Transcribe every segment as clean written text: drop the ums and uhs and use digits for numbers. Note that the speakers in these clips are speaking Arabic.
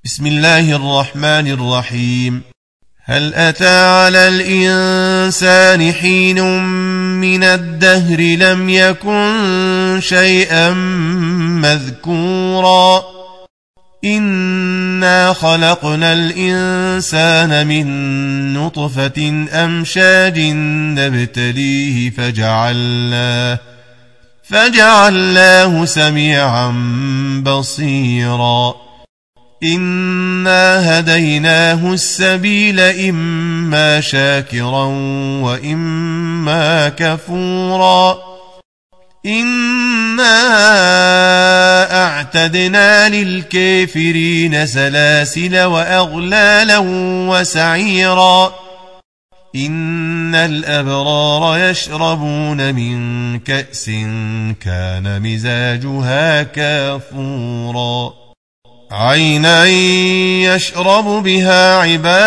بسم الله الرحمن الرحيم. هل أتى على الإنسان حين من الدهر لم يكن شيئا مذكورا إنا خلقنا الإنسان من نطفة أمشاج نبتليه فجعلناه سميعا بصيرا إنا هديناه السبيل إما شاكرا وإما كفورا إنا أعتدنا للكافرين سلاسل وأغلالا وسعيرا إن الأبرار يشربون من كأس كان مزاجها كافورا عينا يشرب بها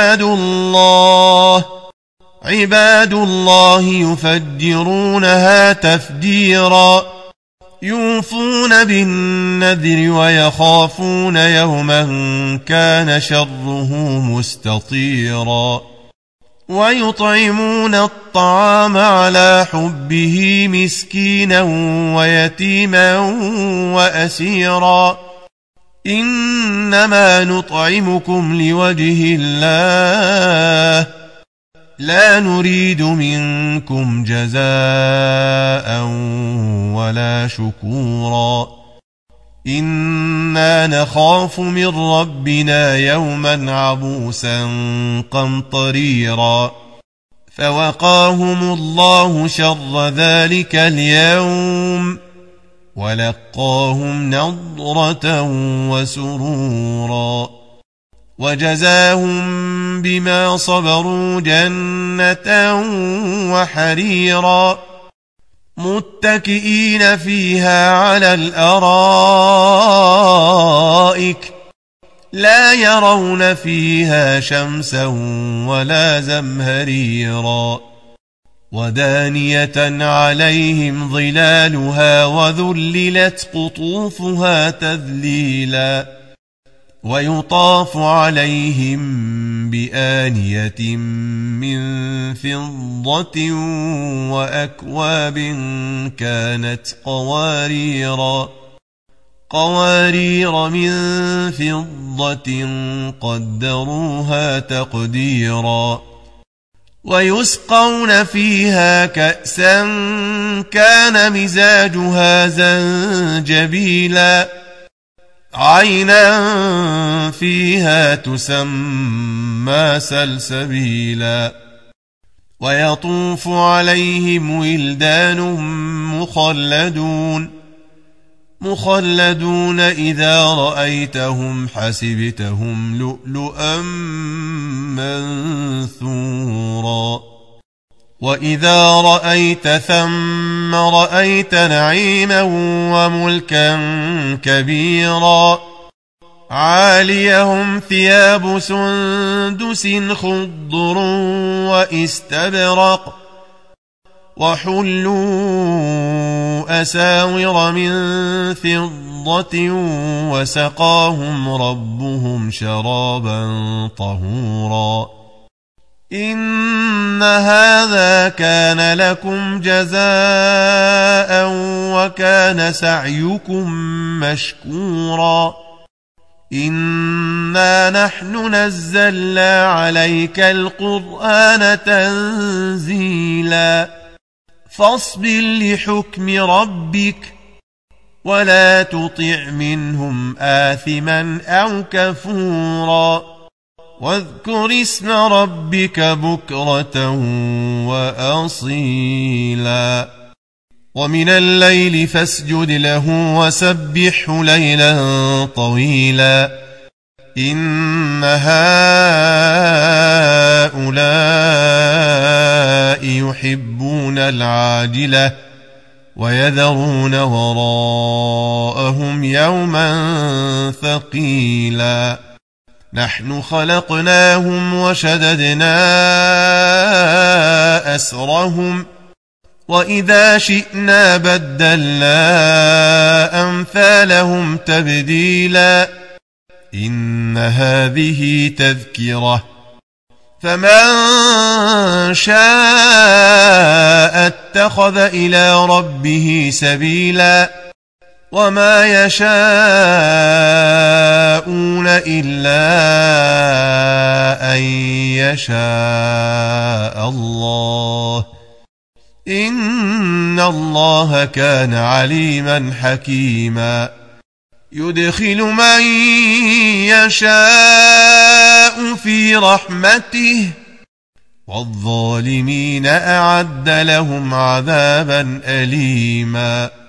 عباد الله يفجرونها تفجيرا يوفون بالنذر ويخافون يوما كان شره مستطيرا ويطعمون الطعام على حبه مسكينا ويتيما وأسيرا إنما نطعمكم لوجه الله لا نريد منكم جزاء ولا شكورا إنا نخاف من ربنا يوما عبوسا قمطريرا فوقاهم الله شر ذلك اليوم ولقاهم نضرة وسرورا وجزاهم بما صبروا جنة وحريرا متكئين فيها على الأرائك لا يرون فيها شمسا ولا زمهريرا ودانية عليهم ظلالها وذللت قطوفها تذليلا ويطاف عليهم بآنية من فضة وأكواب كانت قوارير من فضة قدروها تقديرا ويسقون فيها كأسا كان مزاجها زنجبيلا عينا فيها تسمى سلسبيلا ويطوف عليهم ولدان مخلدون إذا رأيتهم حسبتهم لؤلؤا منثورا وإذا رأيت ثم رأيت نعيما وملكا كبيرا عاليهم ثياب سندس خضر واستبرق وحلوا أساور من فضة وسقاهم ربهم شرابا طهورا إن هذا كان لكم جزاء وكان سعيكم مشكورا إنا نحن نزلنا عليك القرآن تنزيلا فاصبر لحكم ربك ولا تطع منهم آثما أو كفورا واذكر اسم ربك بكرة وأصيلا ومن الليل فاسجد له وسبحه ليلا طويلا إن هؤلاء يحبون العاجلة ويذرون وراءهم يوما ثقيلا نحن خلقناهم وشددنا أسرهم وإذا شئنا بدلنا أمثالهم تبديلا إن هذه تذكرة فمن شاء اتخذ إلى ربه سبيلا وما يشاءون إلا أن يشاء الله إن الله كان عليما حكيما يدخل من يشاء في رحمته والظالمين أعد لهم عذابا أليما